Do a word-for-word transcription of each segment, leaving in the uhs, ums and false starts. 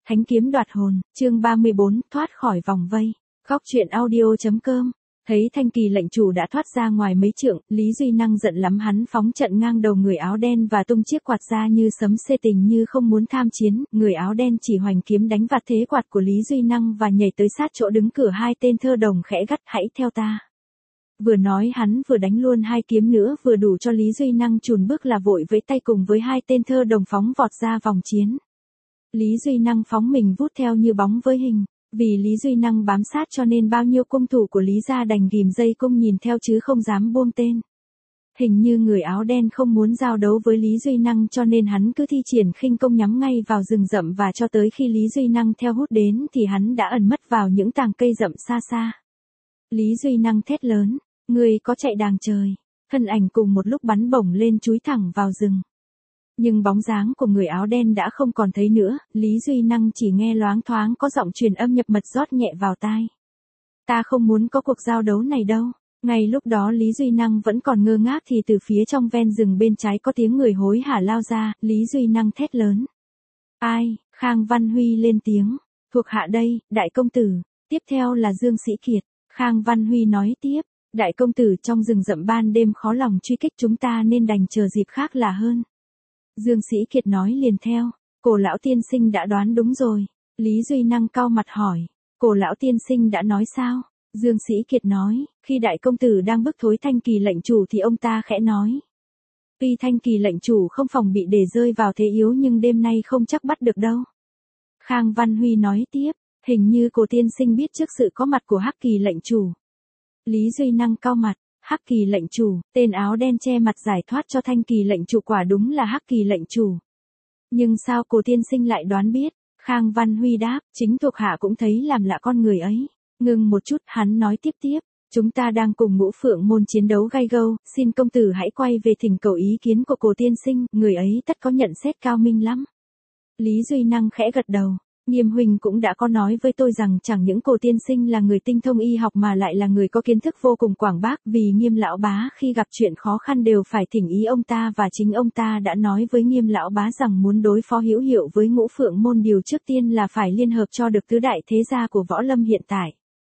Thánh kiếm đoạt hồn, chương ba mươi bốn, thoát khỏi vòng vây. Góc truyện audio.com. Thấy Thanh Kỳ lệnh chủ đã thoát ra ngoài mấy trượng, Lý Duy Năng giận lắm, hắn phóng trận ngang đầu người áo đen và tung chiếc quạt ra như sấm xê, tình như không muốn tham chiến. Người áo đen chỉ hoành kiếm đánh vạt thế quạt của Lý Duy Năng và nhảy tới sát chỗ đứng cửa hai tên thơ đồng, khẽ gắt: hãy theo ta. Vừa nói hắn vừa đánh luôn hai kiếm nữa, vừa đủ cho Lý Duy Năng chùn bước là vội với tay cùng với hai tên thơ đồng phóng vọt ra vòng chiến. Lý Duy Năng phóng mình vút theo như bóng với hình. Vì Lý Duy Năng bám sát cho nên bao nhiêu cung thủ của Lý gia đành ghim dây cung nhìn theo chứ không dám buông tên. Hình như người áo đen không muốn giao đấu với Lý Duy Năng cho nên hắn cứ thi triển khinh công nhắm ngay vào rừng rậm, và cho tới khi Lý Duy Năng theo hút đến thì hắn đã ẩn mất vào những tàng cây rậm xa xa. Lý Duy Năng thét lớn: người có chạy đàng trời. Thân ảnh cùng một lúc bắn bổng lên chúi thẳng vào rừng. Nhưng bóng dáng của người áo đen đã không còn thấy nữa, Lý Duy Năng chỉ nghe loáng thoáng có giọng truyền âm nhập mật rót nhẹ vào tai. Ta không muốn có cuộc giao đấu này đâu. Ngay lúc đó Lý Duy Năng vẫn còn ngơ ngác thì từ phía trong ven rừng bên trái có tiếng người hối hả lao ra, Lý Duy Năng thét lớn: ai? Khang Văn Huy lên tiếng: thuộc hạ đây, đại công tử. Tiếp theo là Dương Sĩ Kiệt. Khang Văn Huy nói tiếp: đại công tử, trong rừng rậm ban đêm khó lòng truy kích chúng ta nên đành chờ dịp khác là hơn. Dương Sĩ Kiệt nói liền theo: Cổ lão tiên sinh đã đoán đúng rồi. Lý Duy Năng cau mặt hỏi: Cổ lão tiên sinh đã nói sao? Dương Sĩ Kiệt nói: khi đại công tử đang bức thối Thanh Kỳ lệnh chủ thì ông ta khẽ nói: tuy Thanh Kỳ lệnh chủ không phòng bị để rơi vào thế yếu nhưng đêm nay không chắc bắt được đâu. Khang Văn Huy nói tiếp: hình như cổ tiên sinh biết trước sự có mặt của Hắc Kỳ lệnh chủ. Lý Duy Năng cau mặt: Hắc Kỳ lệnh chủ? Tên áo đen che mặt giải thoát cho Thanh Kỳ lệnh chủ quả đúng là Hắc Kỳ lệnh chủ. Nhưng sao cổ tiên sinh lại đoán biết? Khang Văn Huy đáp: chính thuộc hạ cũng thấy làm lạ con người ấy. Ngừng một chút, hắn nói tiếp tiếp: chúng ta đang cùng Ngũ Phượng môn chiến đấu gay gâu, xin công tử hãy quay về thỉnh cầu ý kiến của cổ tiên sinh, người ấy tất có nhận xét cao minh lắm. Lý Duy Năng khẽ gật đầu: Nghiêm huynh cũng đã có nói với tôi rằng chẳng những cổ tiên sinh là người tinh thông y học mà lại là người có kiến thức vô cùng quảng bác, vì Nghiêm lão bá khi gặp chuyện khó khăn đều phải thỉnh ý ông ta, và chính ông ta đã nói với Nghiêm lão bá rằng muốn đối phó hữu hiệu với Ngũ Phượng môn điều trước tiên là phải liên hợp cho được tứ đại thế gia của võ lâm hiện tại.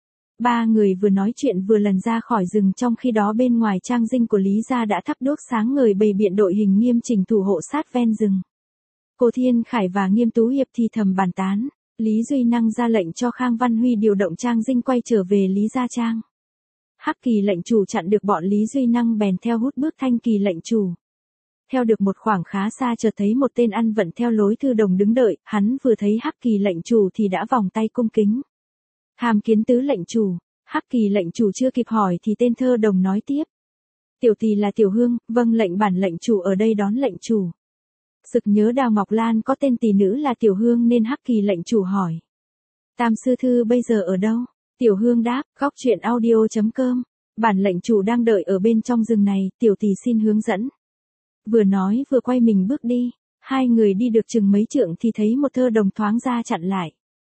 Ba người vừa nói chuyện vừa lần ra khỏi rừng, trong khi đó bên ngoài trang dinh của Lý gia đã thắp đuốc sáng ngời, bày biện đội hình nghiêm chỉnh thủ hộ sát ven rừng. Cổ Thiên Khải và Nghiêm Tú Hiệp thì thầm bàn tán. Lý Duy Năng ra lệnh cho Khang Văn Huy điều động trang dinh quay trở về Lý Gia Trang. Hắc Kỳ lệnh chủ chặn được bọn Lý Duy Năng bèn theo hút bước Thanh Kỳ lệnh chủ. Theo được một khoảng khá xa chợt thấy một tên ăn vận theo lối thư đồng đứng đợi, hắn vừa thấy Hắc Kỳ lệnh chủ thì đã vòng tay cung kính: tham kiến tứ lệnh chủ. Hắc Kỳ lệnh chủ chưa kịp hỏi thì tên thơ đồng nói tiếp: tiểu tỳ là Tiểu Hương, vâng lệnh bản lệnh chủ ở đây đón lệnh chủ. Sực nhớ Đào Ngọc Lan có tên tỷ nữ là Tiểu Hương nên Hắc Kỳ lệnh chủ hỏi: Tam sư thư bây giờ ở đâu? Tiểu Hương đáp: góc truyện audio.com. Bản lệnh chủ đang đợi ở bên trong rừng này, tiểu tỷ xin hướng dẫn. Vừa nói vừa quay mình bước đi. Hai người đi được chừng mấy trượng thì thấy một thơ đồng thoáng ra chặn lại.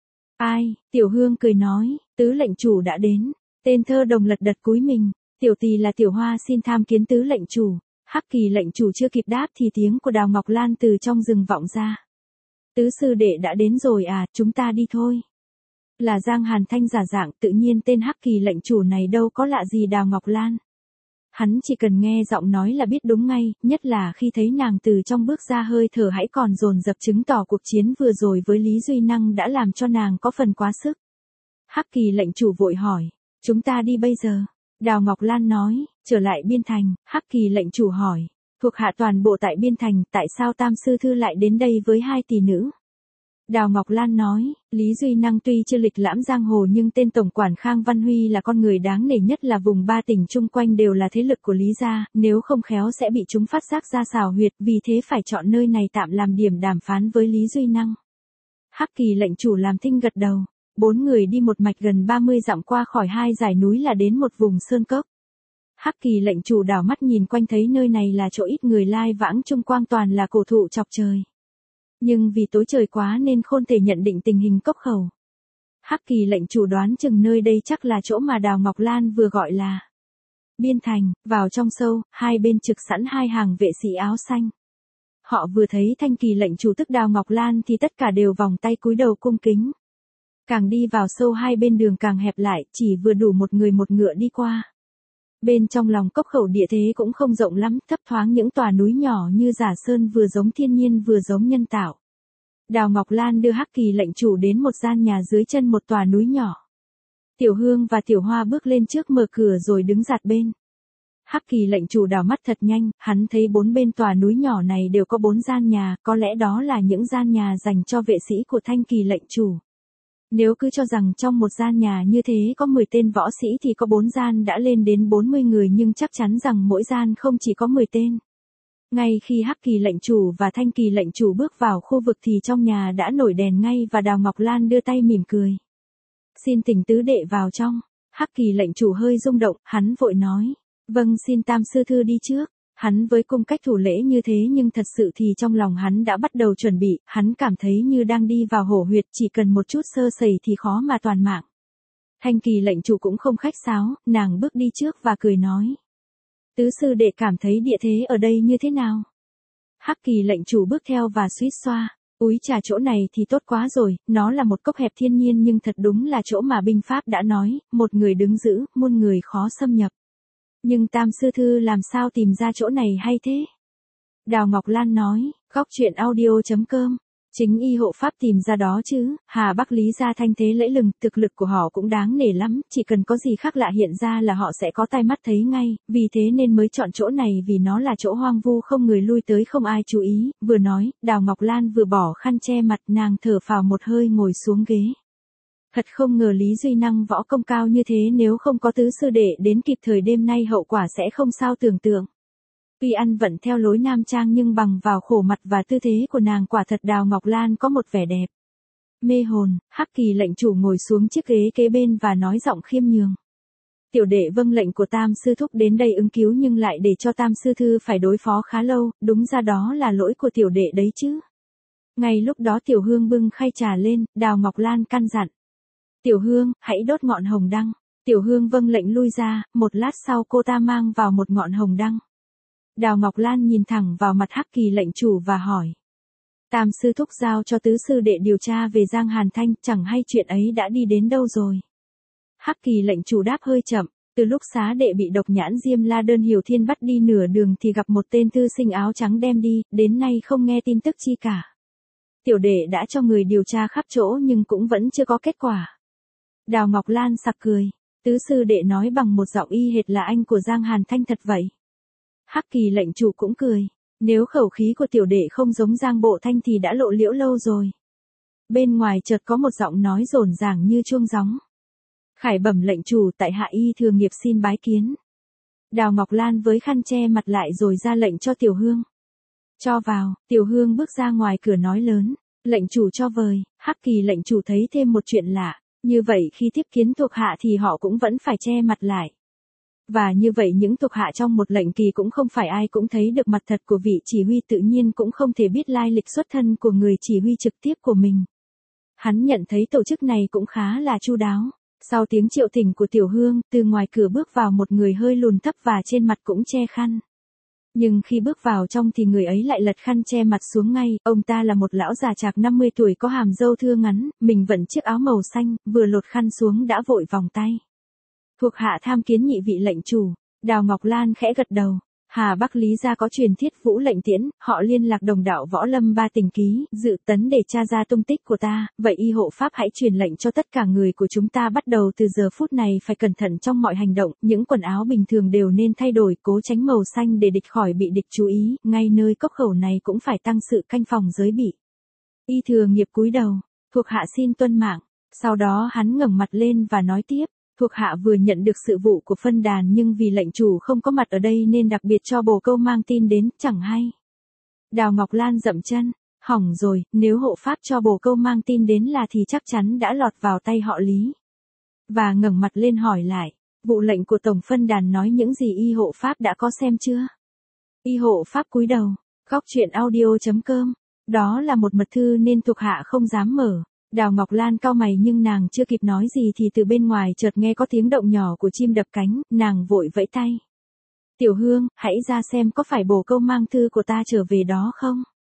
Ai? Tiểu Hương cười nói: tứ lệnh chủ đã đến. Tên thơ đồng lật đật cúi mình: tiểu tỷ là Tiểu Hoa xin tham kiến tứ lệnh chủ. Hắc Kỳ lệnh chủ chưa kịp đáp thì tiếng của Đào Ngọc Lan từ trong rừng vọng ra: tứ sư đệ đã đến rồi à, chúng ta đi thôi. Là Giang Hàn Thanh giả dạng, tự nhiên tên Hắc Kỳ lệnh chủ này đâu có lạ gì Đào Ngọc Lan. Hắn chỉ cần nghe giọng nói là biết đúng ngay, nhất là khi thấy nàng từ trong bước ra, hơi thở hãy còn dồn dập, chứng tỏ cuộc chiến vừa rồi với Lý Duy Năng đã làm cho nàng có phần quá sức. Hắc Kỳ lệnh chủ vội hỏi: chúng ta đi bây giờ? Đào Ngọc Lan nói: trở lại Biên Thành. Hắc Kỳ lệnh chủ hỏi: thuộc hạ toàn bộ tại Biên Thành, tại sao Tam sư thư lại đến đây với hai tỷ nữ? Đào Ngọc Lan nói: Lý Duy Năng tuy chưa lịch lãm giang hồ nhưng tên tổng quản Khang Văn Huy là con người đáng nể nhất, là vùng ba tỉnh chung quanh đều là thế lực của Lý gia, nếu không khéo sẽ bị chúng phát giác ra xào huyệt, vì thế phải chọn nơi này tạm làm điểm đàm phán với Lý Duy Năng. Hắc Kỳ lệnh chủ làm thinh gật đầu. Bốn người đi một mạch gần ba mươi dặm qua khỏi hai dải núi là đến một vùng sơn cốc. Hắc Kỳ lệnh chủ đảo mắt nhìn quanh thấy nơi này là chỗ ít người lai vãng, chung quanh toàn là cổ thụ chọc trời. Nhưng vì tối trời quá nên không thể nhận định tình hình cốc khẩu. Hắc Kỳ lệnh chủ đoán chừng nơi đây chắc là chỗ mà Đào Ngọc Lan vừa gọi là Biên Thành. Vào trong sâu, hai bên trực sẵn hai hàng vệ sĩ áo xanh. họ vừa thấy Thanh Kỳ lệnh chủ tức Đào Ngọc Lan thì tất cả đều vòng tay cúi đầu cung kính. Càng đi vào sâu hai bên đường càng hẹp lại, chỉ vừa đủ một người một ngựa đi qua. Bên trong lòng cốc khẩu địa thế cũng không rộng lắm, thấp thoáng những tòa núi nhỏ như giả sơn vừa giống thiên nhiên vừa giống nhân tạo. Đào Ngọc Lan đưa Hắc Kỳ lệnh chủ đến một gian nhà dưới chân một tòa núi nhỏ. Tiểu Hương và Tiểu Hoa bước lên trước mở cửa rồi đứng giạt bên. Hắc Kỳ lệnh chủ đảo mắt thật nhanh, hắn thấy bốn bên tòa núi nhỏ này đều có bốn gian nhà, có lẽ đó là những gian nhà dành cho vệ sĩ của Thanh Kỳ lệnh chủ. Nếu cứ cho rằng trong một gian nhà như thế có mười tên võ sĩ thì có bốn gian đã lên đến bốn mươi người, nhưng chắc chắn rằng mỗi gian không chỉ có mười tên. Ngay khi Hắc Kỳ lệnh chủ và Thanh Kỳ lệnh chủ bước vào khu vực thì trong nhà đã nổi đèn ngay và Đào Ngọc Lan đưa tay mỉm cười. Xin thỉnh tứ đệ vào trong. Hắc Kỳ lệnh chủ hơi rung động, hắn vội nói. Vâng, xin Tam sư thư đi trước. Hắn với cung cách thủ lễ như thế nhưng thật sự thì trong lòng hắn đã bắt đầu chuẩn bị, hắn cảm thấy như đang đi vào hổ huyệt, chỉ cần một chút sơ sẩy thì khó mà toàn mạng. Thanh Kỳ lệnh chủ cũng không khách sáo, nàng bước đi trước và cười nói. Tứ sư đệ cảm thấy địa thế ở đây như thế nào? Hắc Kỳ lệnh chủ bước theo và suýt xoa. Úi trà, chỗ này thì tốt quá rồi, nó là một cốc hẹp thiên nhiên nhưng thật đúng là chỗ mà binh pháp đã nói, một người đứng giữ, muôn người khó xâm nhập. Nhưng Tam sư thư làm sao tìm ra chỗ này hay thế? Đào Ngọc Lan nói, góc truyện audio chấm com. Chính y hộ pháp tìm ra đó chứ, Hà Bắc Lý gia thanh thế lẫy lừng, thực lực của họ cũng đáng nể lắm, chỉ cần có gì khác lạ hiện ra là họ sẽ có tai mắt thấy ngay, vì thế nên mới chọn chỗ này vì nó là chỗ hoang vu không người lui tới không ai chú ý, vừa nói, Đào Ngọc Lan vừa bỏ khăn che mặt, nàng thở phào một hơi ngồi xuống ghế. Thật không ngờ Lý Duy Năng võ công cao như thế, nếu không có tứ sư đệ đến kịp thời đêm nay hậu quả sẽ không sao tưởng tượng. Tuy ăn vận theo lối nam trang nhưng bằng vào khổ mặt và tư thế của nàng quả thật Đào Ngọc Lan có một vẻ đẹp mê hồn. Hắc Kỳ lệnh chủ ngồi xuống chiếc ghế kế bên và nói giọng khiêm nhường. Tiểu đệ vâng lệnh của Tam sư thúc đến đây ứng cứu nhưng lại để cho Tam sư thư phải đối phó khá lâu, đúng ra đó là lỗi của tiểu đệ đấy chứ. Ngay lúc đó Tiểu Hương bưng khay trà lên, Đào Ngọc Lan căn dặn. Tiểu Hương, hãy đốt ngọn hồng đăng. Tiểu Hương vâng lệnh lui ra, một lát sau cô ta mang vào một ngọn hồng đăng. Đào Ngọc Lan nhìn thẳng vào mặt Hắc Kỳ lệnh chủ và hỏi. Tam sư thúc giao cho tứ sư đệ điều tra về Giang Hàn Thanh, chẳng hay chuyện ấy đã đi đến đâu rồi. Hắc Kỳ lệnh chủ đáp hơi chậm, từ lúc xá đệ bị độc nhãn Diêm La Đơn Hiểu Thiên bắt đi nửa đường thì gặp một tên thư sinh áo trắng đem đi, đến nay không nghe tin tức chi cả. Tiểu đệ đã cho người điều tra khắp chỗ nhưng cũng vẫn chưa có kết quả. Đào Ngọc Lan sặc cười, tứ sư đệ nói bằng một giọng y hệt là anh của Giang Hàn Thanh thật vậy. Hắc Kỳ lệnh chủ cũng cười, nếu khẩu khí của tiểu đệ không giống Giang Bộ Thanh thì đã lộ liễu lâu rồi. Bên ngoài chợt có một giọng nói rồn ràng như chuông gióng. Khải bẩm lệnh chủ, tại hạ y thừa nghiệp xin bái kiến. Đào Ngọc Lan với khăn che mặt lại rồi ra lệnh cho Tiểu Hương. Cho vào. Tiểu Hương bước ra ngoài cửa nói lớn, lệnh chủ cho vời. Hắc Kỳ lệnh chủ thấy thêm một chuyện lạ, như vậy khi tiếp kiến thuộc hạ thì họ cũng vẫn phải che mặt lại. Và như vậy những thuộc hạ trong một lệnh kỳ cũng không phải ai cũng thấy được mặt thật của vị chỉ huy, tự nhiên cũng không thể biết lai lịch xuất thân của người chỉ huy trực tiếp của mình. Hắn nhận thấy tổ chức này cũng khá là chu đáo. Sau tiếng triệu thỉnh của Tiểu Hương, từ ngoài cửa bước vào một người hơi lùn thấp và trên mặt cũng che khăn. Nhưng khi bước vào trong thì người ấy lại lật khăn che mặt xuống ngay, ông ta là một lão già chạc năm mươi tuổi có hàm râu thưa ngắn, mình vận chiếc áo màu xanh, vừa lột khăn xuống đã vội vòng tay. Thuộc hạ tham kiến nhị vị lệnh chủ. Đào Ngọc Lan khẽ gật đầu. Hà Bắc Lý gia có truyền thiết vũ lệnh tiễn, họ liên lạc đồng đạo võ lâm ba tình ký, dự tấn để tra ra tung tích của ta, vậy y hộ pháp hãy truyền lệnh cho tất cả người của chúng ta bắt đầu từ giờ phút này phải cẩn thận trong mọi hành động, những quần áo bình thường đều nên thay đổi, cố tránh màu xanh để địch khỏi bị địch chú ý, ngay nơi cốc khẩu này cũng phải tăng sự canh phòng giới bị. Y thừa nghiệp cúi đầu, thuộc hạ xin tuân mạng, sau đó hắn ngẩng mặt lên và nói tiếp. Thuộc hạ vừa nhận được sự vụ của phân đàn nhưng vì lệnh chủ không có mặt ở đây nên đặc biệt cho bồ câu mang tin đến, chẳng hay. Đào Ngọc Lan dậm chân, hỏng rồi, nếu hộ pháp cho bồ câu mang tin đến là thì chắc chắn đã lọt vào tay họ Lý. Và ngẩng mặt lên hỏi lại, vụ lệnh của tổng phân đàn nói những gì y hộ pháp đã có xem chưa? Y hộ pháp cúi đầu, góc truyện audio chấm com, đó là một mật thư nên thuộc hạ không dám mở. Đào Ngọc Lan cau mày nhưng nàng chưa kịp nói gì thì từ bên ngoài chợt nghe có tiếng động nhỏ của chim đập cánh, nàng vội vẫy tay. Tiểu Hương, hãy ra xem có phải bồ câu mang thư của ta trở về đó không?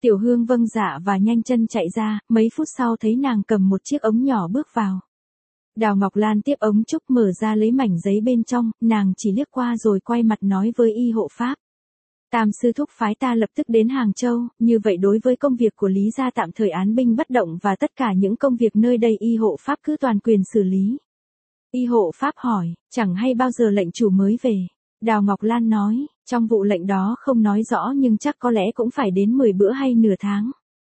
Tiểu Hương vâng dạ và nhanh chân chạy ra, mấy phút sau thấy nàng cầm một chiếc ống nhỏ bước vào. Đào Ngọc Lan tiếp ống trúc mở ra lấy mảnh giấy bên trong, nàng chỉ liếc qua rồi quay mặt nói với y hộ pháp. Tam sư thúc phái ta lập tức đến Hàng Châu, như vậy đối với công việc của Lý gia tạm thời án binh bất động và tất cả những công việc nơi đây y hộ pháp cứ toàn quyền xử lý. Y hộ pháp hỏi, chẳng hay bao giờ lệnh chủ mới về. Đào Ngọc Lan nói, trong vụ lệnh đó không nói rõ nhưng chắc có lẽ cũng phải đến mười bữa hay nửa tháng.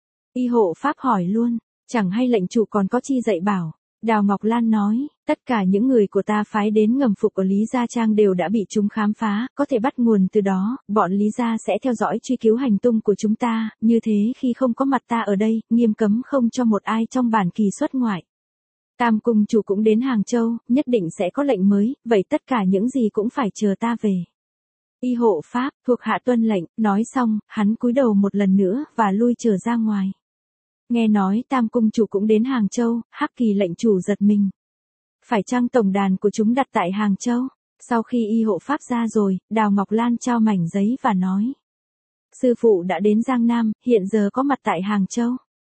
Y hộ pháp hỏi luôn, chẳng hay lệnh chủ còn có chi dạy bảo. Đào Ngọc Lan nói, tất cả những người của ta phái đến ngầm phục ở Lý Gia Trang đều đã bị chúng khám phá, có thể bắt nguồn từ đó, bọn Lý Gia sẽ theo dõi truy cứu hành tung của chúng ta, như thế khi không có mặt ta ở đây, nghiêm cấm không cho một ai trong bản kỳ xuất ngoại. Tam cung chủ cũng đến Hàng Châu, nhất định sẽ có lệnh mới, vậy tất cả những gì cũng phải chờ ta về. Y hộ pháp, thuộc hạ tuân lệnh, nói xong, hắn cúi đầu một lần nữa và lui trở ra ngoài. Nghe nói Tam cung chủ cũng đến Hàng Châu, Hắc Kỳ lệnh chủ giật mình. Phải chăng tổng đàn của chúng đặt tại Hàng Châu? Sau khi y hộ pháp ra rồi, Đào Ngọc Lan trao mảnh giấy và nói. Sư phụ đã đến Giang Nam, hiện giờ có mặt tại Hàng Châu.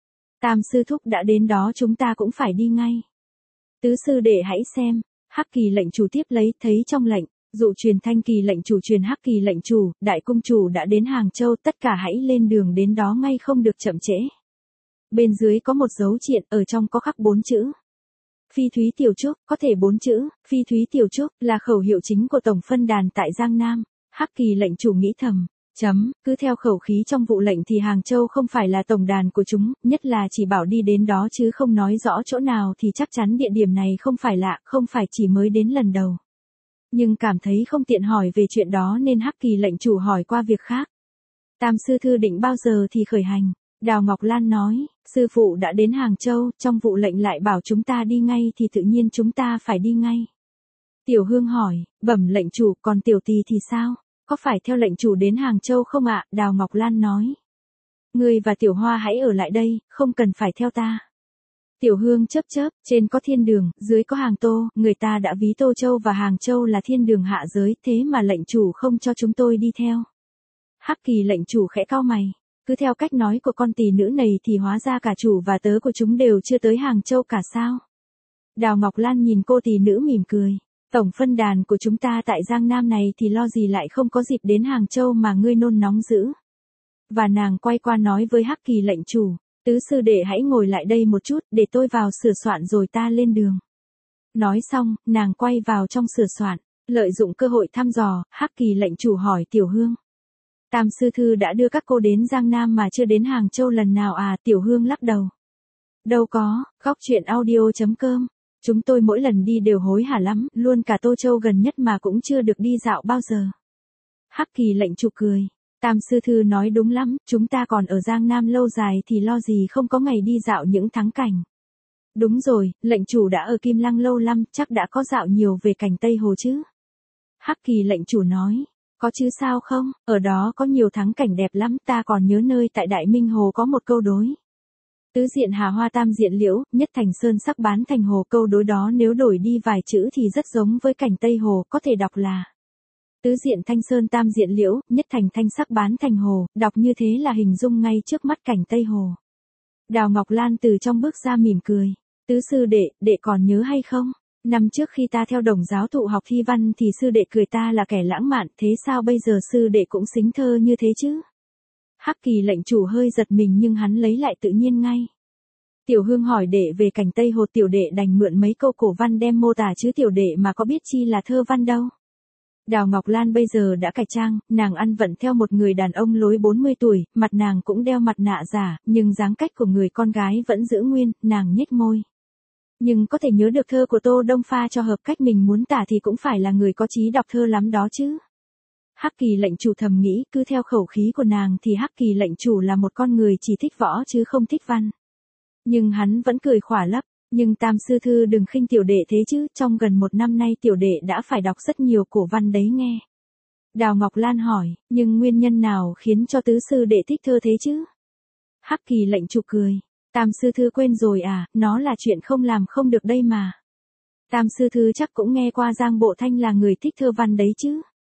Tam sư thúc đã đến đó chúng ta cũng phải đi ngay. Tứ sư đệ hãy xem, Hắc Kỳ lệnh chủ tiếp lấy, thấy trong lệnh, dụ truyền Thanh Kỳ lệnh chủ truyền Hắc Kỳ lệnh chủ, đại cung chủ đã đến Hàng Châu, tất cả hãy lên đường đến đó ngay không được chậm trễ. Bên dưới có một dấu triện, ở trong có khắc bốn chữ. Phi Thúy Tiểu Trúc, có thể bốn chữ, Phi Thúy Tiểu Trúc, là khẩu hiệu chính của tổng phân đàn tại Giang Nam. Hắc Kỳ lệnh chủ nghĩ thầm, chấm, cứ theo khẩu khí trong vụ lệnh thì Hàng Châu không phải là tổng đàn của chúng, nhất là chỉ bảo đi đến đó chứ không nói rõ chỗ nào thì chắc chắn địa điểm này không phải lạ, không phải chỉ mới đến lần đầu. Nhưng cảm thấy không tiện hỏi về chuyện đó nên Hắc Kỳ lệnh chủ hỏi qua việc khác. Tam sư thư định bao giờ thì khởi hành? Đào Ngọc Lan nói, sư phụ đã đến Hàng Châu, trong vụ lệnh lại bảo chúng ta đi ngay thì tự nhiên chúng ta phải đi ngay. Tiểu Hương hỏi, bẩm lệnh chủ, còn tiểu tỳ thì sao? Có phải theo lệnh chủ đến Hàng Châu không ạ? Đào Ngọc Lan nói. Ngươi và Tiểu Hoa hãy ở lại đây, không cần phải theo ta. Tiểu Hương chớp chớp, trên có thiên đường, dưới có Hàng Tô, người ta đã ví Tô Châu và Hàng Châu là thiên đường hạ giới, thế mà lệnh chủ không cho chúng tôi đi theo. Hắc Kỳ lệnh chủ khẽ cau mày. Cứ theo cách nói của con tỷ nữ này thì hóa ra cả chủ và tớ của chúng đều chưa tới Hàng Châu cả sao. Đào Ngọc Lan nhìn cô tỷ nữ mỉm cười. Tổng phân đàn của chúng ta tại Giang Nam này thì lo gì lại không có dịp đến Hàng Châu mà ngươi nôn nóng dữ. Và nàng quay qua nói với Hắc Kỳ lệnh chủ, tứ sư đệ hãy ngồi lại đây một chút để tôi vào sửa soạn rồi ta lên đường. Nói xong, nàng quay vào trong sửa soạn, lợi dụng cơ hội thăm dò, Hắc Kỳ lệnh chủ hỏi Tiểu Hương. Tam sư thư đã đưa các cô đến Giang Nam mà chưa đến Hàng Châu lần nào à? Tiểu Hương lắc đầu. Đâu có, góc chuyện audio chấm com. Chúng tôi mỗi lần đi đều hối hả lắm, luôn cả Tô Châu gần nhất mà cũng chưa được đi dạo bao giờ. Hắc Kỳ lệnh chủ cười. Tam sư thư nói đúng lắm, chúng ta còn ở Giang Nam lâu dài thì lo gì không có ngày đi dạo những thắng cảnh. Đúng rồi, lệnh chủ đã ở Kim Lăng lâu lắm, chắc đã có dạo nhiều về cảnh Tây Hồ chứ. Hắc Kỳ lệnh chủ nói. Có chứ sao không, ở đó có nhiều thắng cảnh đẹp lắm, ta còn nhớ nơi tại Đại Minh Hồ có một câu đối. Tứ diện hà hoa tam diện liễu, nhất thành sơn sắc bán thành hồ, câu đối đó nếu đổi đi vài chữ thì rất giống với cảnh Tây Hồ, có thể đọc là tứ diện thanh sơn tam diện liễu, nhất thành thanh sắc bán thành hồ, đọc như thế là hình dung ngay trước mắt cảnh Tây Hồ. Đào Ngọc Lan từ trong bước ra mỉm cười. Tứ sư đệ, đệ còn nhớ hay không? Năm trước khi ta theo đồng giáo thụ học thi văn thì sư đệ cười ta là kẻ lãng mạn, thế sao bây giờ sư đệ cũng xính thơ như thế chứ? Hắc Kỳ lệnh chủ hơi giật mình nhưng hắn lấy lại tự nhiên ngay. Tiểu Hương hỏi đệ về cảnh Tây Hồ, tiểu đệ đành mượn mấy câu cổ văn đem mô tả chứ tiểu đệ mà có biết chi là thơ văn đâu. Đào Ngọc Lan bây giờ đã cải trang, nàng ăn vận theo một người đàn ông lối bốn mươi tuổi, mặt nàng cũng đeo mặt nạ giả, nhưng dáng cách của người con gái vẫn giữ nguyên, nàng nhếch môi. Nhưng có thể nhớ được thơ của Tô Đông pha cho hợp cách mình muốn tả thì cũng phải là người có trí đọc thơ lắm đó chứ. Hắc Kỳ lệnh chủ thầm nghĩ, cứ theo khẩu khí của nàng thì Hắc Kỳ lệnh chủ là một con người chỉ thích võ chứ không thích văn. Nhưng hắn vẫn cười khỏa lấp, nhưng Tam sư thư đừng khinh tiểu đệ thế chứ, trong gần một năm nay tiểu đệ đã phải đọc rất nhiều cổ văn đấy nghe. Đào Ngọc Lan hỏi, nhưng nguyên nhân nào khiến cho tứ sư đệ thích thơ thế chứ? Hắc Kỳ lệnh chủ cười. Tam sư thư quên rồi à, nó là chuyện không làm không được đây mà. Tam sư thư chắc cũng nghe qua Giang Bộ Thanh là người thích thơ văn đấy chứ.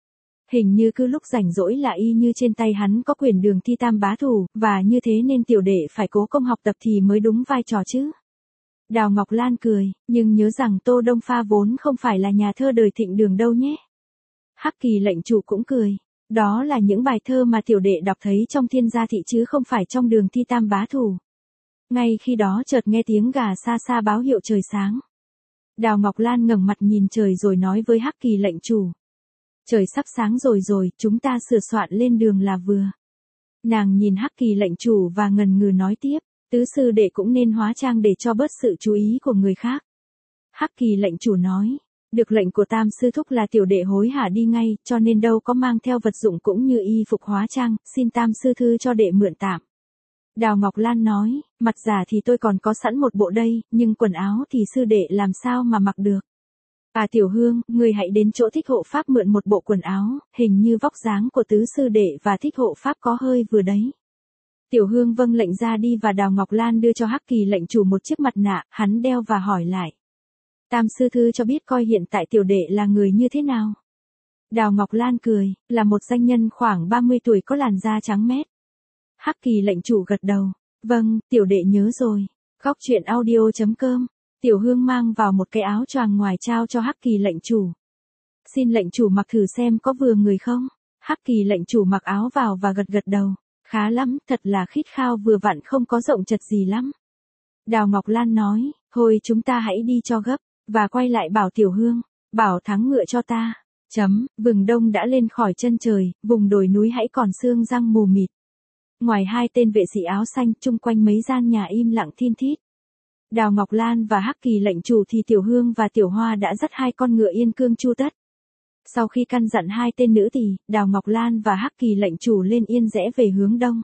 Hình như cứ lúc rảnh rỗi là y như trên tay hắn có quyền đường thi tam bá thủ, và như thế nên tiểu đệ phải cố công học tập thì mới đúng vai trò chứ. Đào Ngọc Lan cười, nhưng nhớ rằng Tô Đông Pha vốn không phải là nhà thơ đời thịnh đường đâu nhé. Hắc Kỳ lệnh chủ cũng cười. Đó là những bài thơ mà tiểu đệ đọc thấy trong Thiên Gia Thị chứ không phải trong đường thi tam bá thủ. Ngay khi đó chợt nghe tiếng gà xa xa báo hiệu trời sáng. Đào Ngọc Lan ngẩng mặt nhìn trời rồi nói với Hắc Kỳ lệnh chủ. Trời sắp sáng rồi rồi, chúng ta sửa soạn lên đường là vừa. Nàng nhìn Hắc Kỳ lệnh chủ và ngần ngừ nói tiếp, tứ sư đệ cũng nên hóa trang để cho bớt sự chú ý của người khác. Hắc Kỳ lệnh chủ nói, được lệnh của tam sư thúc là tiểu đệ hối hả đi ngay, cho nên đâu có mang theo vật dụng cũng như y phục hóa trang, xin tam sư thư cho đệ mượn tạm. Đào Ngọc Lan nói, mặt giả thì tôi còn có sẵn một bộ đây, nhưng quần áo thì sư đệ làm sao mà mặc được. À Tiểu Hương, người hãy đến chỗ Thích Hộ Pháp mượn một bộ quần áo, hình như vóc dáng của tứ sư đệ và Thích Hộ Pháp có hơi vừa đấy. Tiểu Hương vâng lệnh ra đi và Đào Ngọc Lan đưa cho Hắc Kỳ lệnh chủ một chiếc mặt nạ, hắn đeo và hỏi lại. Tam sư thư cho biết coi hiện tại tiểu đệ là người như thế nào. Đào Ngọc Lan cười, là một danh nhân khoảng ba mươi tuổi có làn da trắng mét. Hắc Kỳ lệnh chủ gật đầu, vâng, tiểu đệ nhớ rồi. Góc truyện audio chấm com. Tiểu Hương mang vào một cái áo choàng ngoài trao cho Hắc Kỳ lệnh chủ. Xin lệnh chủ mặc thử xem có vừa người không. Hắc Kỳ lệnh chủ mặc áo vào và gật gật đầu. Khá lắm, thật là khít khao vừa vặn không có rộng chật gì lắm. Đào Ngọc Lan nói, thôi chúng ta hãy đi cho gấp, và quay lại bảo Tiểu Hương, bảo thắng ngựa cho ta. Chấm, vừng đông đã lên khỏi chân trời, vùng đồi núi hãy còn sương răng mù mịt. Ngoài hai tên vệ sĩ áo xanh, chung quanh mấy gian nhà im lặng thin thít. Đào Ngọc Lan và Hắc Kỳ lệnh chủ thì Tiểu Hương và Tiểu Hoa đã dắt hai con ngựa yên cương chu tất. Sau khi căn dặn hai tên nữ thì, Đào Ngọc Lan và Hắc Kỳ lệnh chủ lên yên rẽ về hướng đông.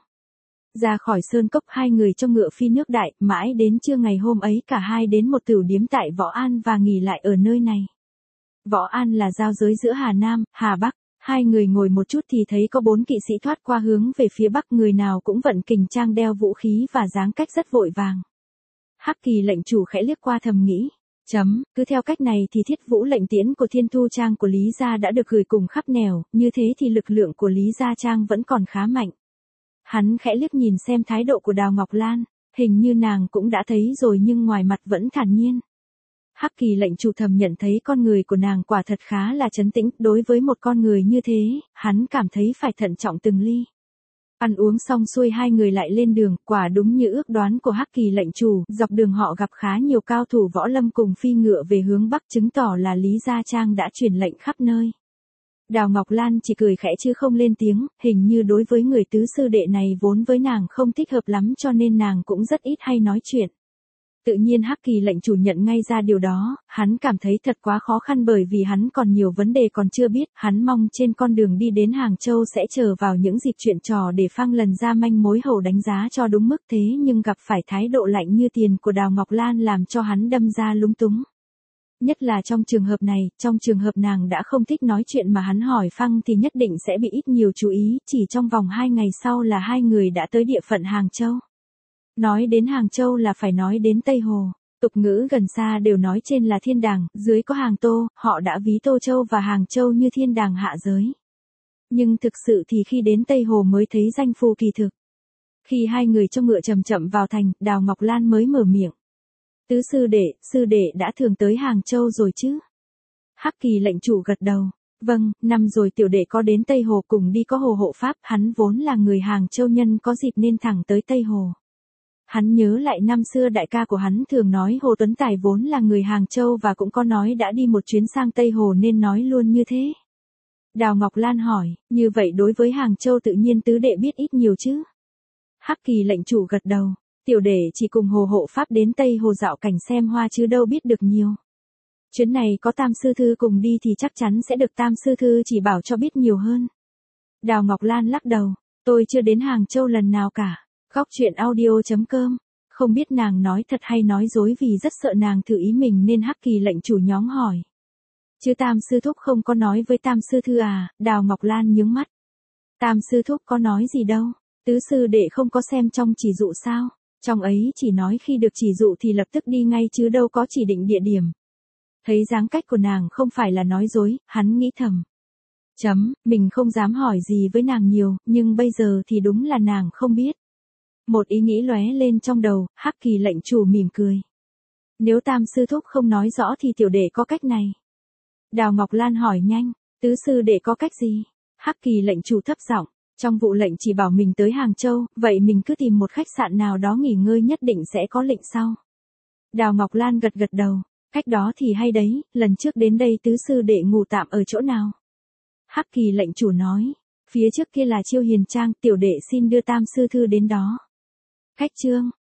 Ra khỏi sơn cốc hai người trong ngựa phi nước đại, mãi đến trưa ngày hôm ấy cả hai đến một tửu điếm tại Võ An và nghỉ lại ở nơi này. Võ An là giao giới giữa Hà Nam, Hà Bắc. Hai người ngồi một chút thì thấy có bốn kỵ sĩ thoát qua hướng về phía bắc, người nào cũng vận kình trang đeo vũ khí và dáng cách rất vội vàng. Hắc Kỳ lệnh chủ khẽ liếc qua thầm nghĩ, chấm, cứ theo cách này thì thiết vũ lệnh tiễn của Thiên Thu Trang của Lý Gia đã được gửi cùng khắp nẻo, như thế thì lực lượng của Lý Gia Trang vẫn còn khá mạnh. Hắn khẽ liếc nhìn xem thái độ của Đào Ngọc Lan, hình như nàng cũng đã thấy rồi nhưng ngoài mặt vẫn thản nhiên. Hắc Kỳ lệnh chủ thầm nhận thấy con người của nàng quả thật khá là trấn tĩnh, đối với một con người như thế, hắn cảm thấy phải thận trọng từng ly. Ăn uống xong xuôi hai người lại lên đường, quả đúng như ước đoán của Hắc Kỳ lệnh chủ, dọc đường họ gặp khá nhiều cao thủ võ lâm cùng phi ngựa về hướng bắc, chứng tỏ là Lý Gia Trang đã truyền lệnh khắp nơi. Đào Ngọc Lan chỉ cười khẽ chứ không lên tiếng, hình như đối với người tứ sư đệ này vốn với nàng không thích hợp lắm cho nên nàng cũng rất ít hay nói chuyện. Tự nhiên Hắc Kỳ lệnh chủ nhận ngay ra điều đó, hắn cảm thấy thật quá khó khăn bởi vì hắn còn nhiều vấn đề còn chưa biết, hắn mong trên con đường đi đến Hàng Châu sẽ chờ vào những dịp chuyện trò để phang lần ra manh mối hầu đánh giá cho đúng mức, thế nhưng gặp phải thái độ lạnh như tiền của Đào Ngọc Lan làm cho hắn đâm ra lúng túng. Nhất là trong trường hợp này, trong trường hợp nàng đã không thích nói chuyện mà hắn hỏi phăng thì nhất định sẽ bị ít nhiều chú ý, chỉ trong vòng hai ngày sau là hai người đã tới địa phận Hàng Châu. Nói đến Hàng Châu là phải nói đến Tây Hồ, tục ngữ gần xa đều nói trên là thiên đàng, dưới có Hàng Tô, họ đã ví Tô Châu và Hàng Châu như thiên đàng hạ giới. Nhưng thực sự thì khi đến Tây Hồ mới thấy danh phù kỳ thực. Khi hai người trong ngựa chậm chậm vào thành, Đào Ngọc Lan mới mở miệng. Tứ sư đệ, sư đệ đã thường tới Hàng Châu rồi chứ? Hắc Kỳ lệnh chủ gật đầu. Vâng, năm rồi tiểu đệ có đến Tây Hồ cùng đi có Hồ hộ pháp, hắn vốn là người Hàng Châu nhân có dịp nên thẳng tới Tây Hồ. Hắn nhớ lại năm xưa đại ca của hắn thường nói Hồ Tuấn Tài vốn là người Hàng Châu và cũng có nói đã đi một chuyến sang Tây Hồ nên nói luôn như thế. Đào Ngọc Lan hỏi, như vậy đối với Hàng Châu tự nhiên tứ đệ biết ít nhiều chứ? Hắc Kỳ lệnh chủ gật đầu, tiểu đệ chỉ cùng Hồ hộ pháp đến Tây Hồ dạo cảnh xem hoa chứ đâu biết được nhiều. Chuyến này có Tam sư thư cùng đi thì chắc chắn sẽ được Tam sư thư chỉ bảo cho biết nhiều hơn. Đào Ngọc Lan lắc đầu, tôi chưa đến Hàng Châu lần nào cả. Góc truyện audio chấm com. Không biết nàng nói thật hay nói dối vì rất sợ nàng thử ý mình nên Hắc Kỳ lệnh chủ nhóm hỏi. Chứ Tam sư thúc không có nói với Tam sư thư à? Đào Ngọc Lan nhướng mắt. Tam sư thúc có nói gì đâu, tứ sư đệ không có xem trong chỉ dụ sao? Trong ấy chỉ nói khi được chỉ dụ thì lập tức đi ngay chứ đâu có chỉ định địa điểm. Thấy dáng cách của nàng không phải là nói dối, hắn nghĩ thầm. Chấm, mình không dám hỏi gì với nàng nhiều, nhưng bây giờ thì đúng là nàng không biết. Một ý nghĩ lóe lên trong đầu, Hắc Kỳ lệnh chủ mỉm cười. Nếu Tam sư thúc không nói rõ thì tiểu đệ có cách này. Đào Ngọc Lan hỏi nhanh, tứ sư đệ có cách gì? Hắc Kỳ lệnh chủ thấp giọng, trong vụ lệnh chỉ bảo mình tới Hàng Châu, vậy mình cứ tìm một khách sạn nào đó nghỉ ngơi nhất định sẽ có lệnh sau. Đào Ngọc Lan gật gật đầu, cách đó thì hay đấy, lần trước đến đây tứ sư đệ ngủ tạm ở chỗ nào? Hắc Kỳ lệnh chủ nói, phía trước kia là Chiêu Hiền Trang, tiểu đệ xin đưa Tam sư thư đến đó. Khách trương,